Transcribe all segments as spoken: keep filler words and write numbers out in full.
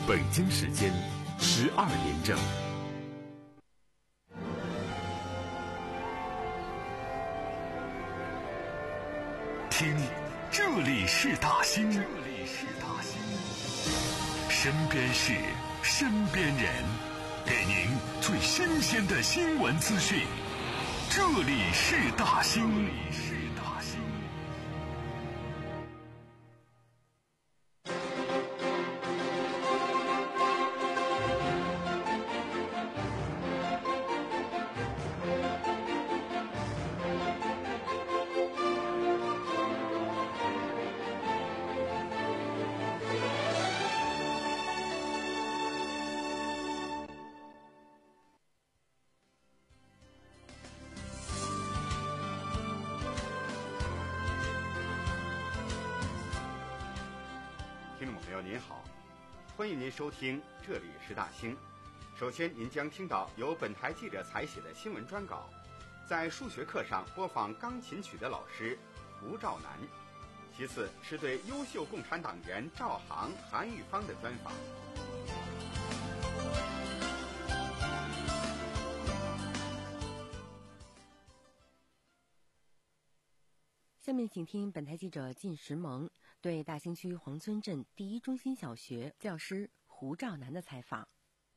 北京时间十二点整。听，这里是大兴，这里是大兴，身边事，身边人，给您最新鲜的新闻资讯。这里是大兴，这里是大兴。 听众朋友您好，欢迎您收听这里是大兴。首先您将听到由本台记者采写的新闻专稿，在数学课上播放钢琴曲的老师胡兆南。其次是对优秀共产党员赵航、韩玉芳的专访。 下面请听本台记者靳石萌对大兴区黄村镇第一中心小学教师胡兆南的采访。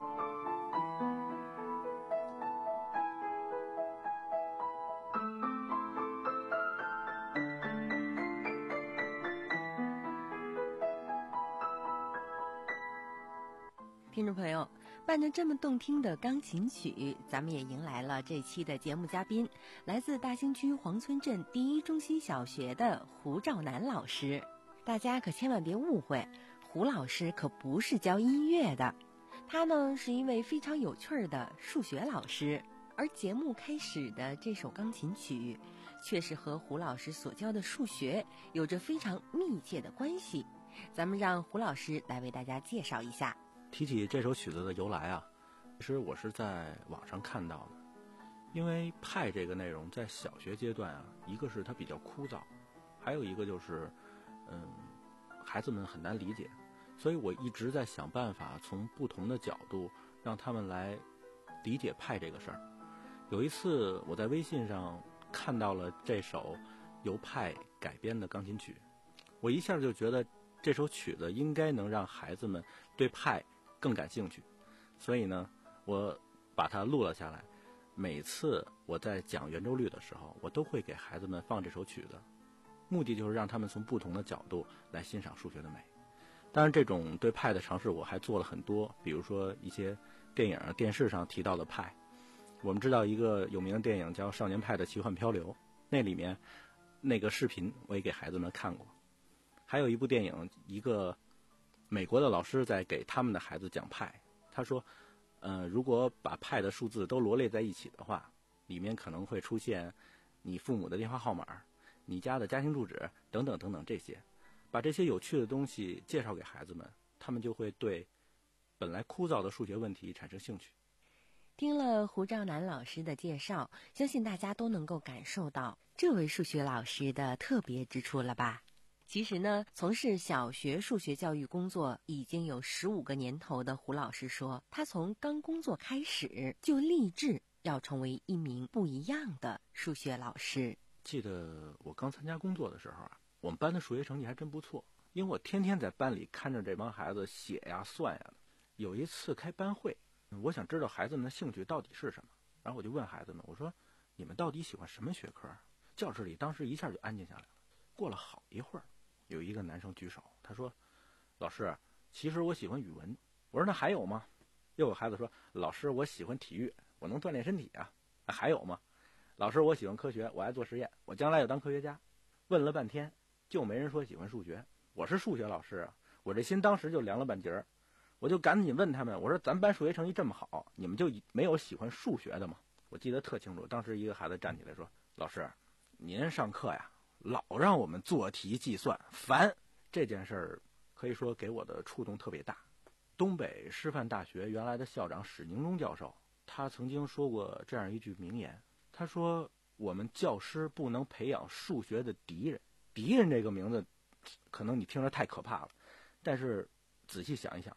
听众朋友，伴着这么动听的钢琴曲，咱们也迎来了这期的节目嘉宾，来自大兴区黄村镇第一中心小学的胡兆南老师。大家可千万别误会，胡老师可不是教音乐的，他呢是一位非常有趣的数学老师。而节目开始的这首钢琴曲，却是和胡老师所教的数学有着非常密切的关系。咱们让胡老师来为大家介绍一下。 提起这首曲子的由来啊，其实我是在网上看到的。因为派这个内容在小学阶段啊，一个是它比较枯燥，还有一个就是嗯，孩子们很难理解，所以我一直在想办法从不同的角度让他们来理解派这个事儿。有一次我在微信上看到了这首由派改编的钢琴曲，我一下就觉得这首曲子应该能让孩子们对派更感兴趣，所以呢我把它录了下来。每次我在讲圆周率的时候，我都会给孩子们放这首曲子，目的就是让他们从不同的角度来欣赏数学的美。当然这种对派的尝试我还做了很多，比如说一些电影电视上提到的派。我们知道一个有名的电影叫《少年派的奇幻漂流》，那里面那个视频我也给孩子们看过。还有一部电影，一个美国的老师在给他们的孩子讲派，他说呃，如果把派的数字都罗列在一起的话，里面可能会出现你父母的电话号码、你家的家庭住址等等等等这些。把这些有趣的东西介绍给孩子们，他们就会对本来枯燥的数学问题产生兴趣。 听了胡兆南老师的介绍，相信大家都能够感受到这位数学老师的特别之处了吧？其实呢，从事小学数学教育工作已经有十五个年头的胡老师说，他从刚工作开始就立志要成为一名不一样的数学老师。 记得我刚参加工作的时候啊，我们班的数学成绩还真不错，因为我天天在班里看着这帮孩子写呀算呀的。有一次开班会，我想知道孩子们的兴趣到底是什么，然后我就问孩子们，我说你们到底喜欢什么学科？教室里当时一下就安静下来了。过了好一会儿，有一个男生举手，他说老师，其实我喜欢语文。我说那还有吗？又有孩子说老师，我喜欢体育，我能锻炼身体啊。还有吗？老师，我喜欢科学，我爱做实验，我将来要当科学家。问了半天就没人说喜欢数学。我是数学老师啊，我这心当时就凉了半截儿。我就赶紧问他们，我说咱班数学成绩这么好，你们就没有喜欢数学的吗？我记得特清楚，当时一个孩子站起来说，老师，您上课呀老让我们做题计算，烦。这件事儿可以说给我的触动特别大。东北师范大学原来的校长史宁忠教授，他曾经说过这样一句名言，他说我们教师不能培养数学的敌人。敌人这个名字可能你听着太可怕了，但是仔细想一想啊，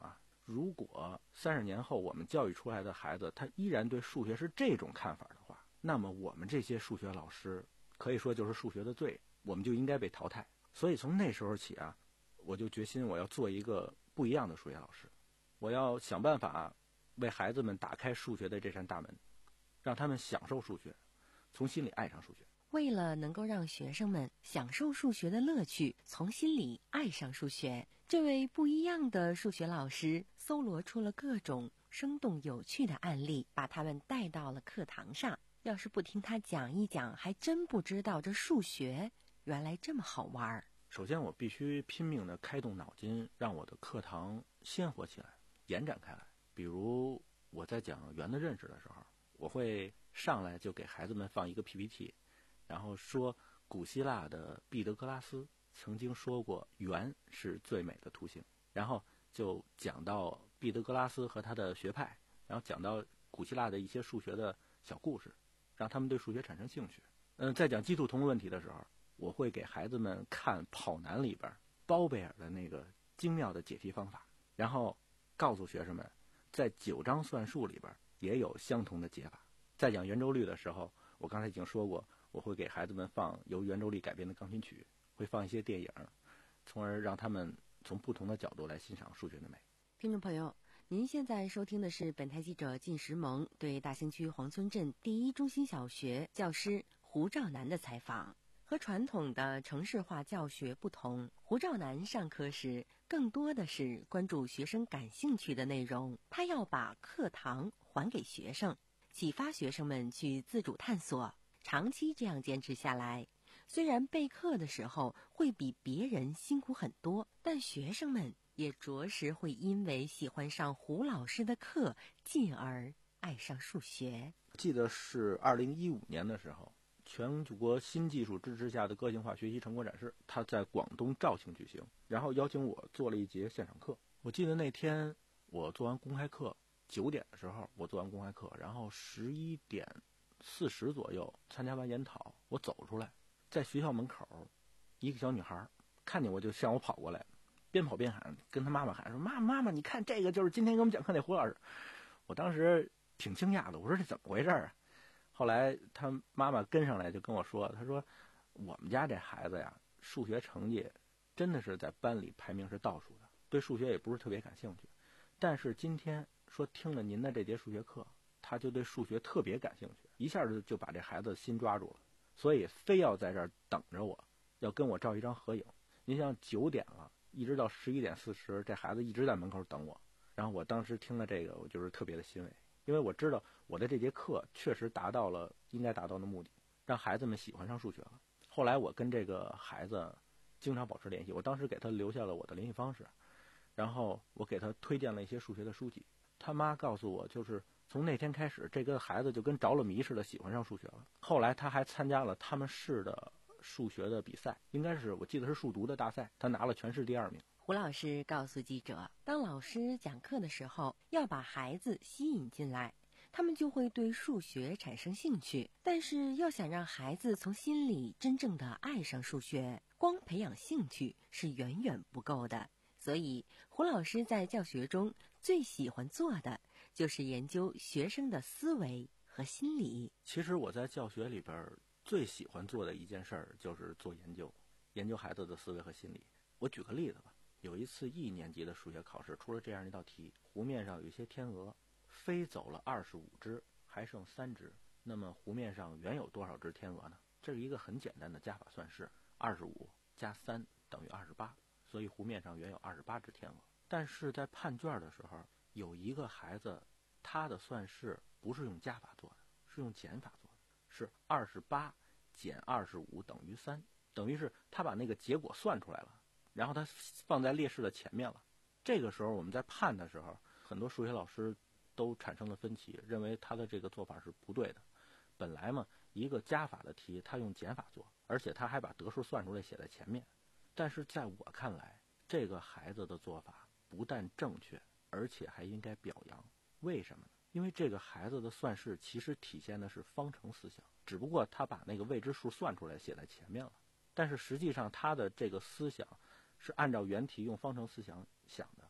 如果三十年后我们教育出来的孩子他依然对数学是这种看法的话，那么我们这些数学老师可以说就是数学的罪，我们就应该被淘汰。所以从那时候起啊，我就决心我要做一个不一样的数学老师，我要想办法为孩子们打开数学的这扇大门，让他们享受数学，从心里爱上数学。 为了能够让学生们享受数学的乐趣，从心里爱上数学，这位不一样的数学老师搜罗出了各种生动有趣的案例，把他们带到了课堂上。要是不听他讲一讲，还真不知道这数学原来这么好玩。 首先我必须拼命地开动脑筋，让我的课堂鲜活起来，延展开来。比如我在讲圆的认识的时候，我会上来就给孩子们放一个 P P T，然后说古希腊的毕德哥拉斯曾经说过圆是最美的图形，然后就讲到毕德哥拉斯和他的学派，然后讲到古希腊的一些数学的小故事，让他们对数学产生兴趣。嗯，在讲鸡兔同的问题的时候，我会给孩子们看跑男里边包贝尔的那个精妙的解题方法，然后告诉学生们在九章算术里边也有相同的解法。在讲圆周率的时候，我刚才已经说过，我会给孩子们放由圆周率改编的钢琴曲，会放一些电影，从而让他们从不同的角度来欣赏数学的美。 听众朋友，您现在收听的是本台记者靳石萌对大兴区黄村镇第一中心小学教师胡兆南的采访。和传统的城市化教学不同，胡兆南上课时更多的是关注学生感兴趣的内容，他要把课堂还给学生，启发学生们去自主探索。长期这样坚持下来，虽然备课的时候会比别人辛苦很多，但学生们也着实会因为喜欢上胡老师的课，进而爱上数学。 记得是二零一五年的时候，全国新技术支持下的个性化学习成果展示，它在广东肇庆举行，然后邀请我做了一节现场课。我记得那天我做完公开课，九点的时候我做完公开课，然后十一点四十左右参加完研讨，我走出来，在学校门口，一个小女孩看见我就向我跑过来，边跑边喊，跟她妈妈喊说：“妈妈妈妈，你看这个就是今天给我们讲课那胡老师。”我当时挺惊讶的，我说这怎么回事啊？后来他妈妈跟上来就跟我说，他说我们家这孩子呀，数学成绩真的是在班里排名是倒数的，对数学也不是特别感兴趣，但是今天说听了您的这节数学课，他就对数学特别感兴趣，一下就就把这孩子心抓住了，所以非要在这儿等着我，要跟我照一张合影。您像九点了，一直到十一点四十，这孩子一直在门口等我。然后我当时听了这个，我就是特别的欣慰，因为我知道我的这节课确实达到了应该达到的目的，让孩子们喜欢上数学了。后来我跟这个孩子经常保持联系，我当时给他留下了我的联系方式，然后我给他推荐了一些数学的书籍。他妈告诉我，就是从那天开始，这个孩子就跟着了迷似的喜欢上数学了。后来他还参加了他们市的数学的比赛，应该是我记得是数独的大赛，他拿了全市第二名。 胡老师告诉记者，当老师讲课的时候，要把孩子吸引进来，他们就会对数学产生兴趣。但是要想让孩子从心里真正的爱上数学，光培养兴趣是远远不够的。所以胡老师在教学中最喜欢做的就是研究学生的思维和心理。 其实我在教学里边最喜欢做的一件事儿就是做研究，研究孩子的思维和心理。我举个例子吧，有一次一年级的数学考试出了这样一道题，湖面上有一些天鹅，飞走了二十五只，还剩三只，那么湖面上原有多少只天鹅呢？这是一个很简单的加法算式，二十五加三等于二十八，所以湖面上原有二十八只天鹅。但是在判卷的时候，有一个孩子他的算式不是用加法做的，是用减法做的，是二十八减二十五等于三，等于是他把那个结果算出来了，然后他放在列式的前面了。这个时候我们在判的时候，很多数学老师都产生了分歧，认为他的这个做法是不对的。本来嘛，一个加法的题他用减法做，而且他还把得数算出来写在前面。但是在我看来，这个孩子的做法不但正确，而且还应该表扬。为什么呢？因为这个孩子的算式其实体现的是方程思想，只不过他把那个未知数算出来写在前面了，但是实际上他的这个思想是按照原题用方程思想想的。那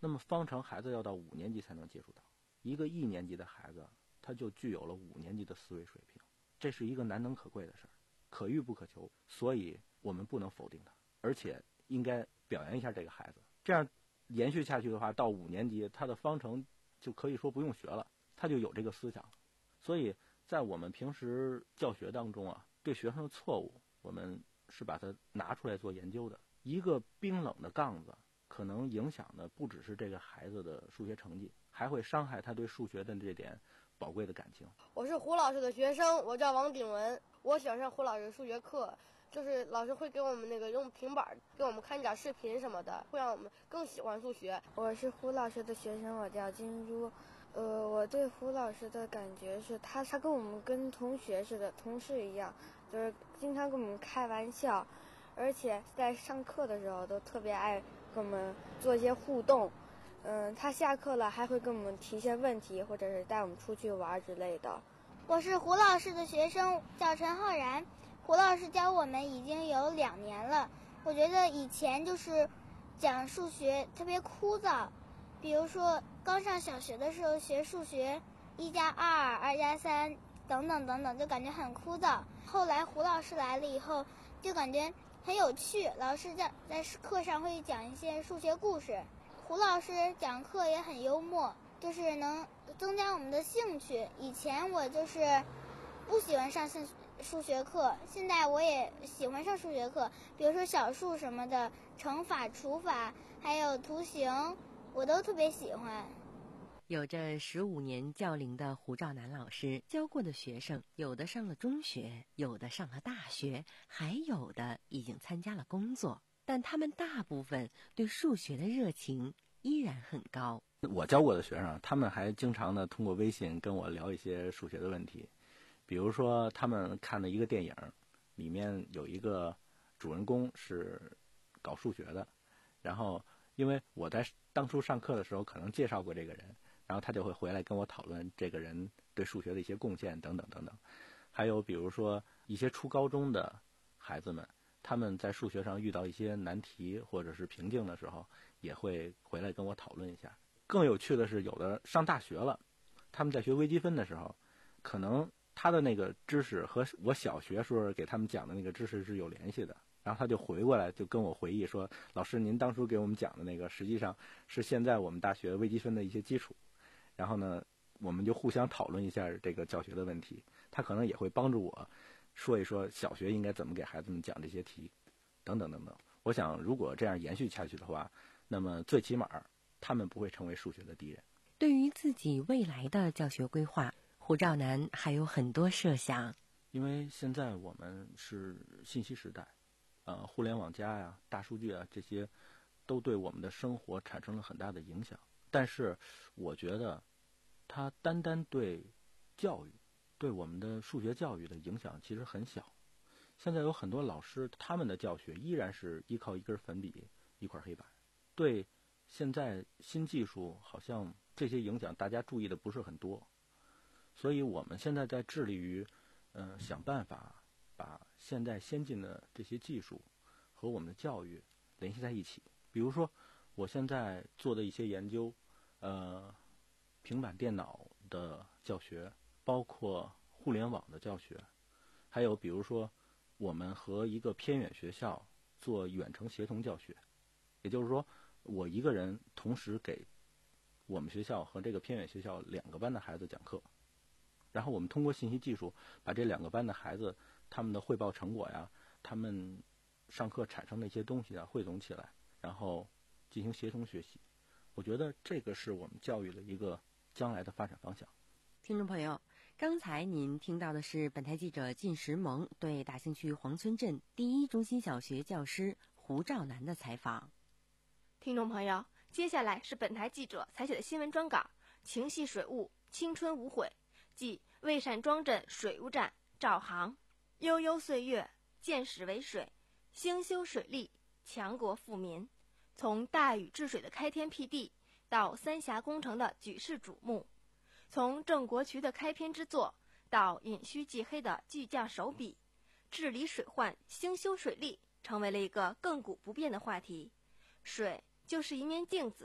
那么方程孩子要到五年级才能接触到，一个一年级的孩子他就具有了五年级的思维水平，这是一个难能可贵的事儿，可遇不可求，所以我们不能否定他，而且应该表扬一下这个孩子。这样延续下去的话，到五年级他的方程就可以说不用学了，他就有这个思想。所以在我们平时教学当中啊，对学生的错误我们是把它拿出来做研究的。一个冰冷的杠子可能影响的不只是这个孩子的数学成绩，还会伤害他对数学的这点宝贵的感情。 我是胡老师的学生，我叫王鼎文，我喜欢上胡老师数学课，就是老师会给我们那个用平板给我们看点视频什么的，会让我们更喜欢数学。 我是胡老师的学生，我叫金珠。呃，我对胡老师的感觉是他他跟我们跟同学似的，同事一样，就是经常跟我们开玩笑，而且在上课的时候都特别爱跟我们做一些互动。嗯，他下课了还会跟我们提一些问题，或者是带我们出去玩之类的。 我是胡老师的学生，叫陈浩然。胡老师教我们已经有两年了，我觉得以前就是讲数学特别枯燥，比如说刚上小学的时候学数学一加二、二加三等等等等，就感觉很枯燥。后来胡老师来了以后，就感觉很有趣，老师在在课上会讲一些数学故事。胡老师讲课也很幽默，就是能增加我们的兴趣。以前我就是不喜欢上数学课，现在我也喜欢上数学课，比如说小数什么的，乘法、除法，还有图形，我都特别喜欢。 有着十五年教龄的胡兆南老师教过的学生，有的上了中学，有的上了大学，还有的已经参加了工作，但他们大部分对数学的热情依然很高。 我教过的学生，他们还经常的通过微信跟我聊一些数学的问题，比如说他们看的一个电影，里面有一个主人公是搞数学的，然后因为我在当初上课的时候可能介绍过这个人，然后他就会回来跟我讨论这个人对数学的一些贡献等等等等。还有比如说一些初高中的孩子们，他们在数学上遇到一些难题或者是瓶颈的时候，也会回来跟我讨论一下。更有趣的是，有的上大学了，他们在学微积分的时候，可能他的那个知识和我小学时候给他们讲的那个知识是有联系的，然后他就回过来就跟我回忆说，老师您当初给我们讲的那个实际上是现在我们大学微积分的一些基础，然后呢我们就互相讨论一下这个教学的问题，他可能也会帮助我说一说小学应该怎么给孩子们讲这些题等等等等。我想如果这样延续下去的话，那么最起码他们不会成为数学的敌人。 对于自己未来的教学规划，胡兆南还有很多设想。 因为现在我们是信息时代，呃，互联网加呀、大数据啊，这些都对我们的生活产生了很大的影响。但是我觉得它单单对教育，对我们的数学教育的影响其实很小。现在有很多老师，他们的教学依然是依靠一根粉笔、一块黑板，对现在新技术好像这些影响大家注意的不是很多。所以我们现在在致力于呃想办法把现在先进的这些技术和我们的教育联系在一起。比如说我现在做的一些研究，呃平板电脑的教学，包括互联网的教学，还有比如说我们和一个偏远学校做远程协同教学，也就是说我一个人同时给我们学校和这个偏远学校两个班的孩子讲课，然后我们通过信息技术把这两个班的孩子他们的汇报成果呀，他们上课产生的一些东西啊汇总起来，然后进行协同学习。我觉得这个是我们教育的一个将来的发展方向。 听众朋友，刚才您听到的是本台记者靳时萌对大兴区黄村镇第一中心小学教师胡兆南的采访。 听众朋友，接下来是本台记者采写的新闻专稿，情系水务，青春无悔，即魏善庄镇水务站赵航。悠悠岁月，见始为水，兴修水利，强国富民。从大禹治水的开天辟地，到三峡工程的举世瞩目，从郑国渠的开篇之作，到尹戌忌黑的巨匠手笔，治理水患，兴修水利成为了一个亘古不变的话题。水就是一面镜子，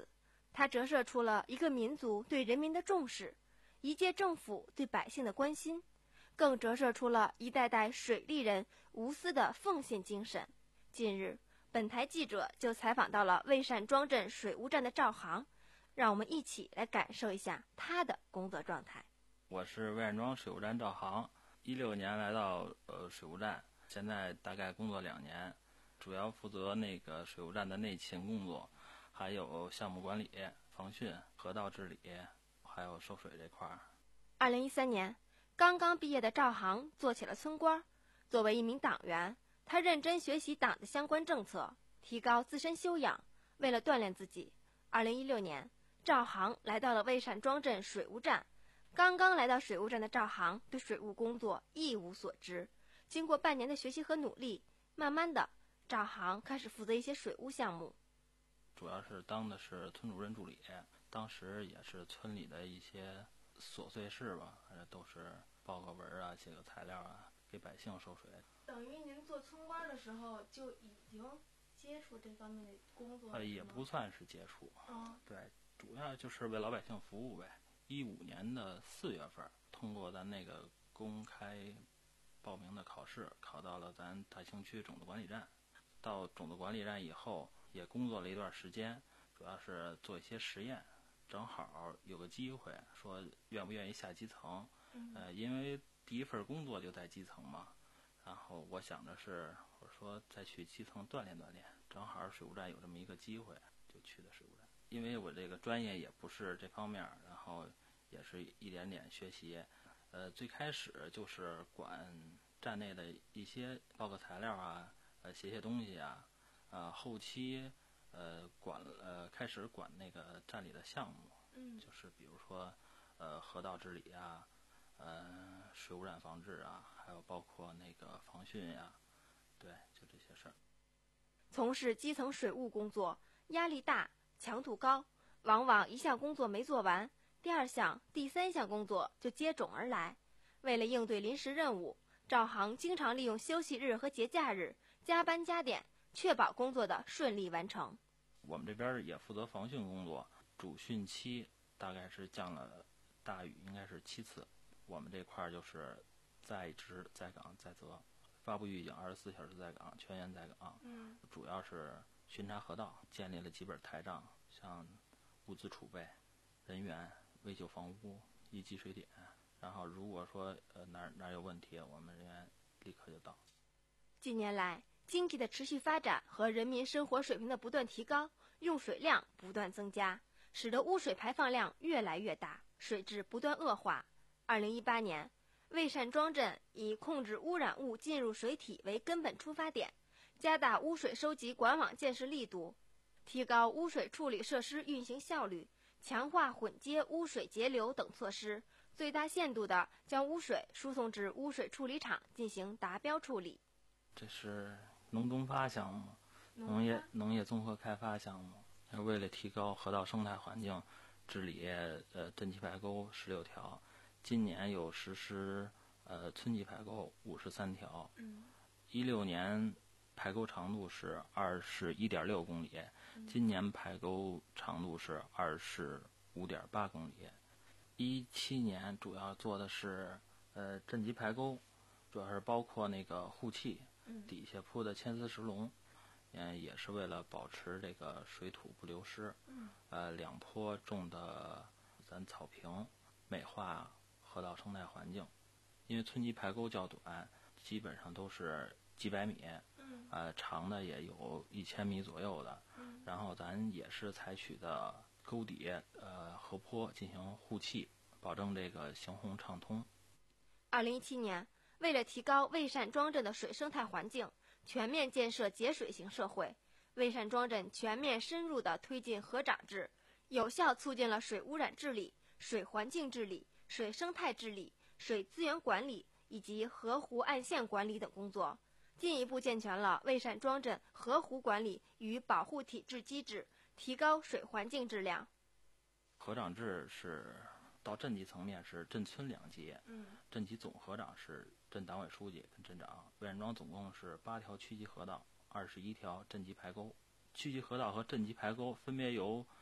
它折射出了一个民族对人民的重视，一届政府对百姓的关心，更折射出了一代代水利人无私的奉献精神。近日，本台记者就采访到了魏善庄镇水务站的赵航，让我们一起来感受一下他的工作状态。 我是魏善庄水务站赵航，一六年来到呃水务站，现在大概工作两年，主要负责那个水务站的内勤工作，还有项目管理、防汛、河道治理，还有收水这块儿。 二零一三年，刚刚毕业的赵航做起了村官。作为一名党员，他认真学习党的相关政策，提高自身修养。为了锻炼自己，二零一六年，赵航来到了魏善庄镇水务站。刚刚来到水务站的赵航对水务工作一无所知，经过半年的学习和努力，慢慢的，赵航开始负责一些水务项目。 主要是当的是村主任助理，当时也是村里的一些琐碎事吧，都是报个文啊，写个材料啊，给百姓收水。 等于您做村官的时候就已经接触这方面的工作了？ 呃，也不算是接触， 哦， 对，主要就是为老百姓服务呗。一五年的四月份，通过咱那个公开报名的考试，考到了咱大兴区种子管理站。到种子管理站以后，也工作了一段时间，主要是做一些实验。正好有个机会，说愿不愿意下基层？ 嗯、 呃，因为第一份工作就在基层嘛。然后我想着是，我说再去基层锻炼锻炼，正好水务站有这么一个机会，就去的水务站。因为我这个专业也不是这方面，然后也是一点点学习。呃，最开始就是管站内的一些报个材料啊，呃，写写东西啊，呃，后期呃管呃开始管那个站里的项目， 嗯， 就是比如说呃河道治理啊，呃水污染防治啊，还有包括那个防汛呀、啊，对，就这些事儿。 从事基层水务工作压力大，强度高，往往一项工作没做完，第二项、第三项工作就接踵而来。为了应对临时任务，赵航经常利用休息日和节假日加班加点，确保工作的顺利完成。 我们这边也负责防汛工作，主汛期大概是降了大雨，应该是七次。我们这块就是在职在岗在责，发布预警二十四小时在岗，全员在岗。 嗯， 主要是巡查河道，建立了几本台账，像物资储备、人员、维修房屋、一级水点。然后如果说呃哪儿哪儿有问题，我们人员立刻就到。 近年来，经济的持续发展和人民生活水平的不断提高，用水量不断增加，使得污水排放量越来越大，水质不断恶化。二零一八年，魏善庄镇以控制污染物进入水体为根本出发点，加大污水收集管网建设力度，提高污水处理设施运行效率，强化混接污水截流等措施，最大限度地将污水输送至污水处理厂进行达标处理。 这是农东发项目，农业农业综合开发项目。为了提高河道生态环境，治理呃镇级排沟十六条，今年有实施呃村级排沟五十三条。 嗯， 一六年排沟长度是二十一点六公里，今年排沟长度是二十五点八公里。一七年主要做的是呃镇级排沟，主要是包括那个护砌，底下铺的铅丝石龙，嗯，也是为了保持这个水土不流失。 嗯， 呃，两坡种的咱草坪，美化河道生态环境。因为村级排沟较短，基本上都是几百米， 嗯， 呃，长的也有一千米左右的。 嗯， 然后咱也是采取的沟底呃河坡进行护砌，保证这个行洪畅通。 二零一七年，为了提高魏善庄镇的水生态环境，全面建设节水型社会，魏善庄镇全面深入地推进河长制，有效促进了水污染治理、水环境治理、水生态治理、水资源管理以及河湖岸线管理等工作，进一步健全了魏善庄镇河湖管理与保护体制机制，提高水环境质量。 河长制是到镇级层面是镇村两级， 嗯， 镇级总河长是镇党委书记跟镇长。魏善庄总共是八条区级河道，二十一条镇级排沟。区级河道和镇级排沟分别由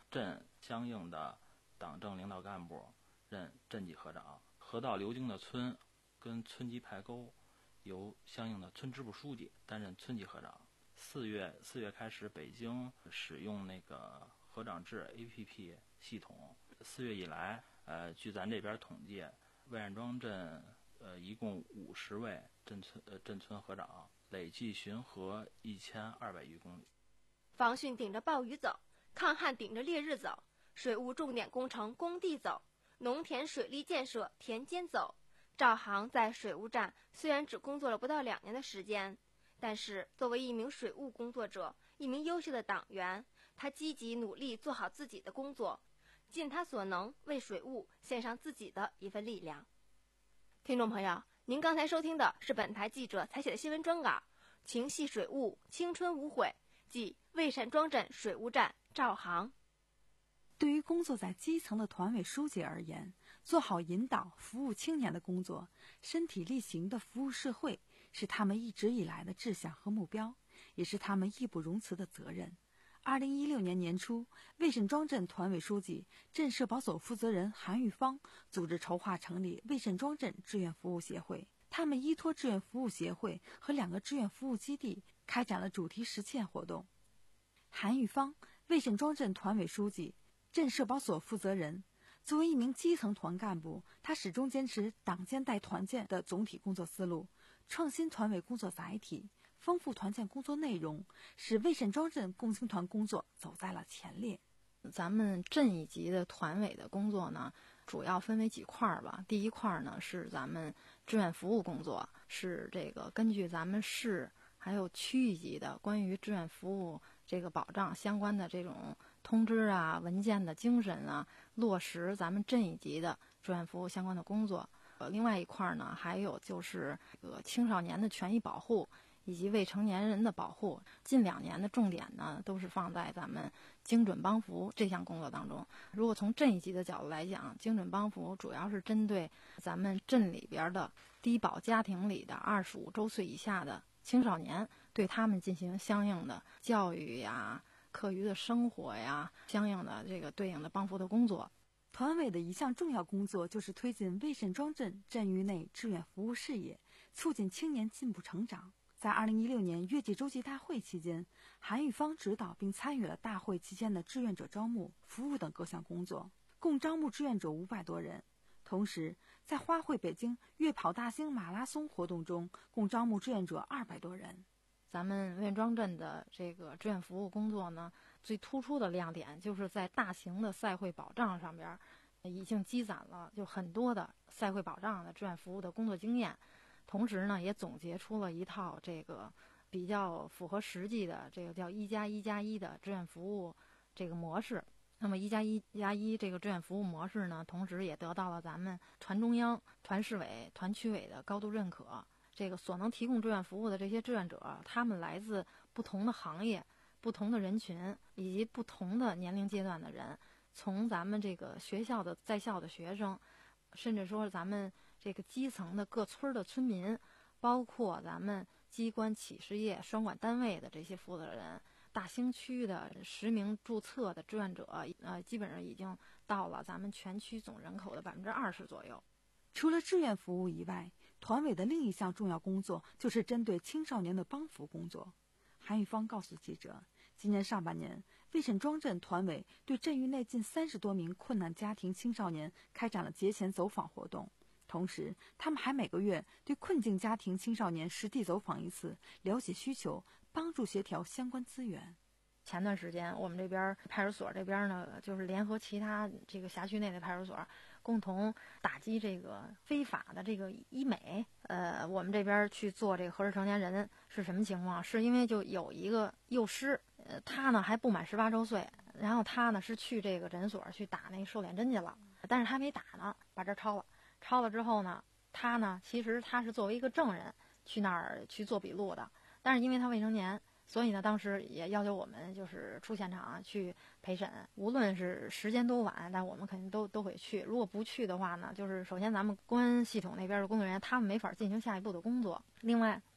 镇相应的党政领导干部任镇级河长，河道流经的村跟村级排沟由相应的村支部书记担任村级河长。四月四月开始，北京使用那个河长制 A P P 系统。四月以来，呃，据咱这边统计，魏善庄镇呃一共五十位镇村呃镇村河长，累计巡河一千二百余公里。 防汛顶着暴雨走，抗旱顶着烈日走，水务重点工程工地走，农田水利建设田间走。赵航在水务站虽然只工作了不到两年的时间，但是作为一名水务工作者，一名优秀的党员，他积极努力做好自己的工作，尽他所能为水务献上自己的一份力量。听众朋友，您刚才收听的是本台记者采写的新闻专稿《情系水务，青春无悔》，即魏善庄镇水务站赵航。 对于工作在基层的团委书记而言，做好引导服务青年的工作，身体力行的服务社会，是他们一直以来的志向和目标，也是他们义不容辞的责任。二零一六年年初，魏善庄镇团委书记、镇社保所负责人韩玉芳组织筹划成立魏善庄镇志愿服务协会。他们依托志愿服务协会和两个志愿服务基地，开展了主题实践活动。韩玉芳，魏善庄镇团委书记、镇社保所负责人。作为一名基层团干部，他始终坚持党建带团建的总体工作思路，创新团委工作载体，丰富团建工作内容，使魏善庄镇共青团工作走在了前列。 咱们镇一级的团委的工作呢，主要分为几块儿吧。第一块呢是咱们志愿服务工作，是这个根据咱们市还有区域级的关于志愿服务这个保障相关的这种通知啊、文件的精神啊，落实咱们镇一级的志愿服务相关的工作。呃，另外一块呢，还有就是这个青少年的权益保护以及未成年人的保护。近两年的重点呢，都是放在咱们精准帮扶这项工作当中。如果从镇一级的角度来讲，精准帮扶主要是针对咱们镇里边的低保家庭里的二十五周岁以下的青少年，对他们进行相应的教育呀、课余的生活呀，相应的这个对应的帮扶的工作。 团委的一项重要工作就是推进魏善庄镇镇域内志愿服务事业，促进青年进步成长。在二零一六年月季洲际大会期间，韩玉芳指导并参与了大会期间的志愿者招募、服务等各项工作，共招募志愿者五百多人。同时，在花卉北京月跑大兴马拉松活动中，共招募志愿者二百多人。 咱们魏善庄镇的这个志愿服务工作呢，最突出的亮点就是在大型的赛会保障上边，已经积攒了就很多的赛会保障的志愿服务的工作经验，同时呢，也总结出了一套这个比较符合实际的这个叫一加一加一的志愿服务这个模式。那么一加一加一这个志愿服务模式呢，同时也得到了咱们团中央、团市委、团区委的高度认可。这个所能提供志愿服务的这些志愿者，他们来自不同的行业、不同的人群以及不同的年龄阶段的人，从咱们这个学校的在校的学生，甚至说咱们这个基层的各村的村民，包括咱们机关企事业双管单位的这些负责人，大兴区的实名注册的志愿者，呃，基本上已经到了咱们全区总人口的百分之二十左右。 除了志愿服务以外，团委的另一项重要工作就是针对青少年的帮扶工作。韩玉芳告诉记者，今年上半年，魏善庄镇团委对镇域内近三十多名困难家庭青少年开展了节前走访活动，同时他们还每个月对困境家庭青少年实地走访一次，了解需求，帮助协调相关资源。 前段时间我们这边派出所这边呢，就是联合其他这个辖区内的派出所，共同打击这个非法的这个医美。呃，我们这边去做这个合适成年人是什么情况？是因为就有一个幼师，呃，他呢还不满十八周岁，然后他呢是去这个诊所去打那个瘦脸针去了，但是他没打呢，把这抄了。抄了之后呢，他呢其实他是作为一个证人去那儿去做笔录的，但是因为他未成年。所以呢，当时也要求我们就是出现场去陪审，无论是时间多晚，但我们肯定都都会去。如果不去的话呢，就是首先咱们公安系统那边的工作人员他们没法进行下一步的工作。另外，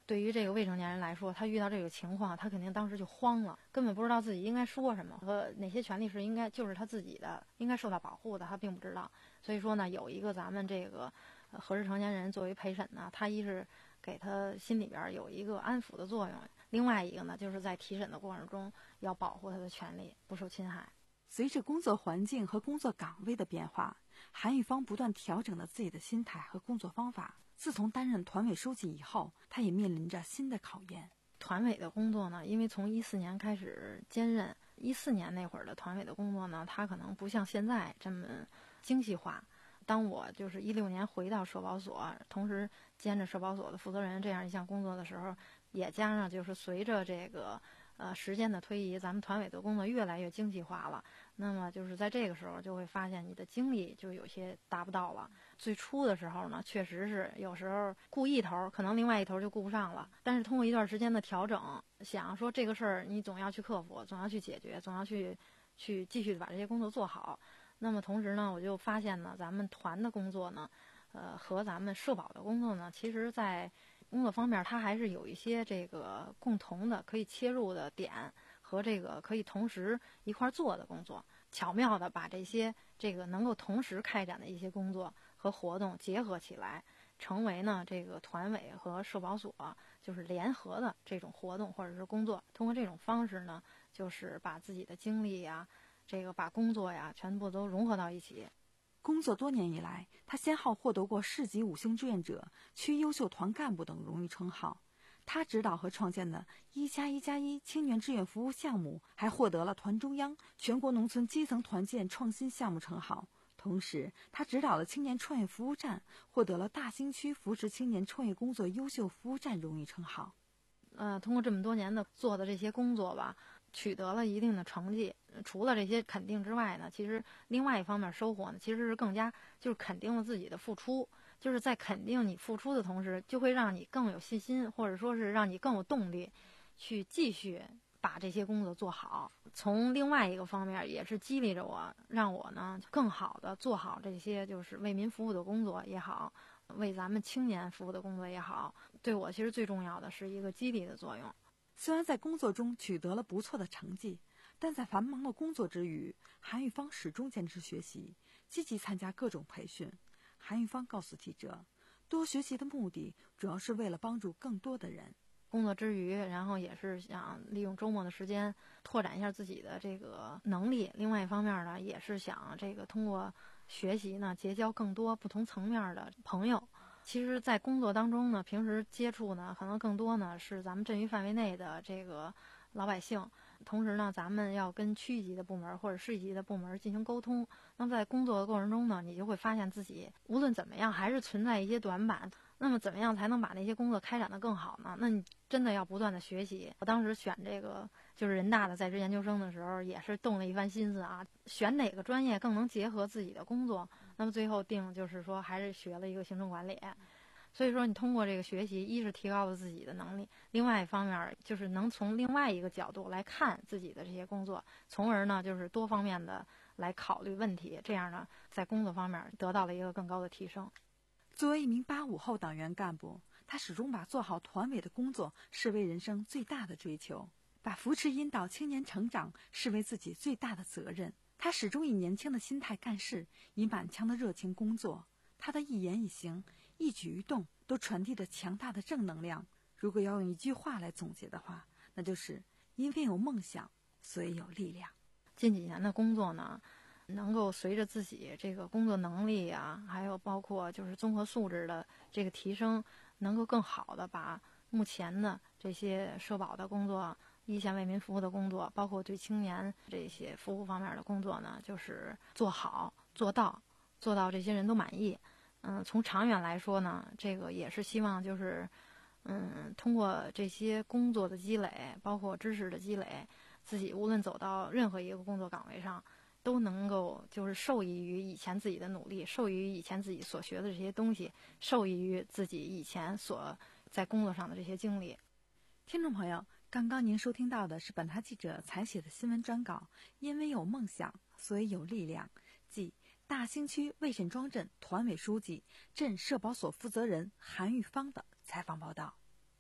对于这个未成年人来说，他遇到这个情况，他肯定当时就慌了，根本不知道自己应该说什么和哪些权利是应该就是他自己的，应该受到保护的，他并不知道。所以说呢，有一个咱们这个呃合适成年人作为陪审呢，他一是给他心里边有一个安抚的作用，另外一个呢，就是在提审的过程中要保护他的权利不受侵害。 随着工作环境和工作岗位的变化，韩玉芳不断调整了自己的心态和工作方法。自从担任团委书记以后，他也面临着新的考验。 团委的工作呢，因为从一四年开始兼任，一四年那会儿的团委的工作呢，它可能不像现在这么精细化。当我就是一六年回到社保所，同时兼着社保所的负责人这样一项工作的时候，也加上就是随着这个呃时间的推移，咱们团委的工作越来越精细化了。那么就是在这个时候就会发现你的精力就有些达不到了。最初的时候呢，确实是有时候顾一头，可能另外一头就顾不上了。但是通过一段时间的调整，想说这个事儿你总要去克服，总要去解决，总要去去继续把这些工作做好。那么同时呢，我就发现呢，咱们团的工作呢，呃，和咱们社保的工作呢，其实在工作方面它还是有一些这个共同的可以切入的点和这个可以同时一块做的工作，巧妙的把这些这个能够同时开展的一些工作和活动结合起来，成为呢这个团委和社保所就是联合的这种活动或者是工作。通过这种方式呢，就是把自己的精力呀，这个把工作呀全部都融合到一起。 工作多年以来，他先后获得过市级五星志愿者、区优秀团干部等荣誉称号。他指导和创建的一加一加一青年志愿服务项目，还获得了团中央全国农村基层团建创新项目称号。同时，他指导了青年创业服务站，获得了大兴区扶持青年创业工作优秀服务站荣誉称号。 呃，通过这么多年的做的这些工作吧，取得了一定的成绩。除了这些肯定之外呢，其实另外一方面收获呢，其实是更加就是肯定了自己的付出。就是在肯定你付出的同时，就会让你更有信心，或者说是让你更有动力去继续把这些工作做好。从另外一个方面也是激励着我，让我呢更好的做好这些就是为民服务的工作也好，为咱们青年服务的工作也好，对我其实最重要的是一个激励的作用。 虽然在工作中取得了不错的成绩，但在繁忙的工作之余，韩玉芳始终坚持学习，积极参加各种培训。韩玉芳告诉记者，多学习的目的主要是为了帮助更多的人。 工作之余，然后也是想利用周末的时间拓展一下自己的这个能力。另外一方面呢，也是想这个通过学习呢，结交更多不同层面的朋友。其实在工作当中呢，平时接触呢，可能更多呢是咱们镇域范围内的这个老百姓。同时呢，咱们要跟区级的部门或者市级的部门进行沟通。那么在工作的过程中呢，你就会发现自己无论怎么样还是存在一些短板。那么怎么样才能把那些工作开展得更好呢？那你真的要不断的学习。我当时选这个就是人大的在职研究生的时候，也是动了一番心思啊，选哪个专业更能结合自己的工作。那么最后定就是说还是学了一个行政管理。所以说你通过这个学习，一是提高了自己的能力，另外一方面就是能从另外一个角度来看自己的这些工作，从而呢就是多方面的来考虑问题，这样呢在工作方面得到了一个更高的提升。 作为一名八五后党员干部，他始终把做好团委的工作视为人生最大的追求，把扶持引导青年成长视为自己最大的责任。他始终以年轻的心态干事，以满腔的热情工作。他的一言一行、一举一动都传递着强大的正能量。如果要用一句话来总结的话，那就是因为有梦想，所以有力量。 近几年的工作呢，能够随着自己这个工作能力啊，还有包括就是综合素质的这个提升，能够更好的把目前的这些社保的工作、一线为民服务的工作，包括对青年这些服务方面的工作呢，就是做好、做到、做到这些人都满意。嗯，从长远来说呢，这个也是希望就是，嗯，通过这些工作的积累，包括知识的积累，自己无论走到任何一个工作岗位上，都能够就是受益于以前自己的努力，受益于以前自己所学的这些东西，受益于自己以前所在工作上的这些经历。 听众朋友，刚刚您收听到的是本台记者采写的新闻专稿，因为有梦想，所以有力量，即大兴区魏沈庄镇团委书记、镇社保所负责人韩玉芳的采访报道。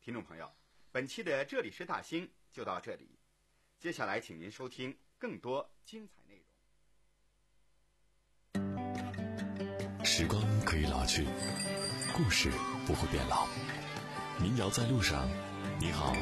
听众朋友，本期的这里是大兴就到这里，接下来请您收听更多精彩内容。时光可以老去，故事不会变老。民谣在路上，你好，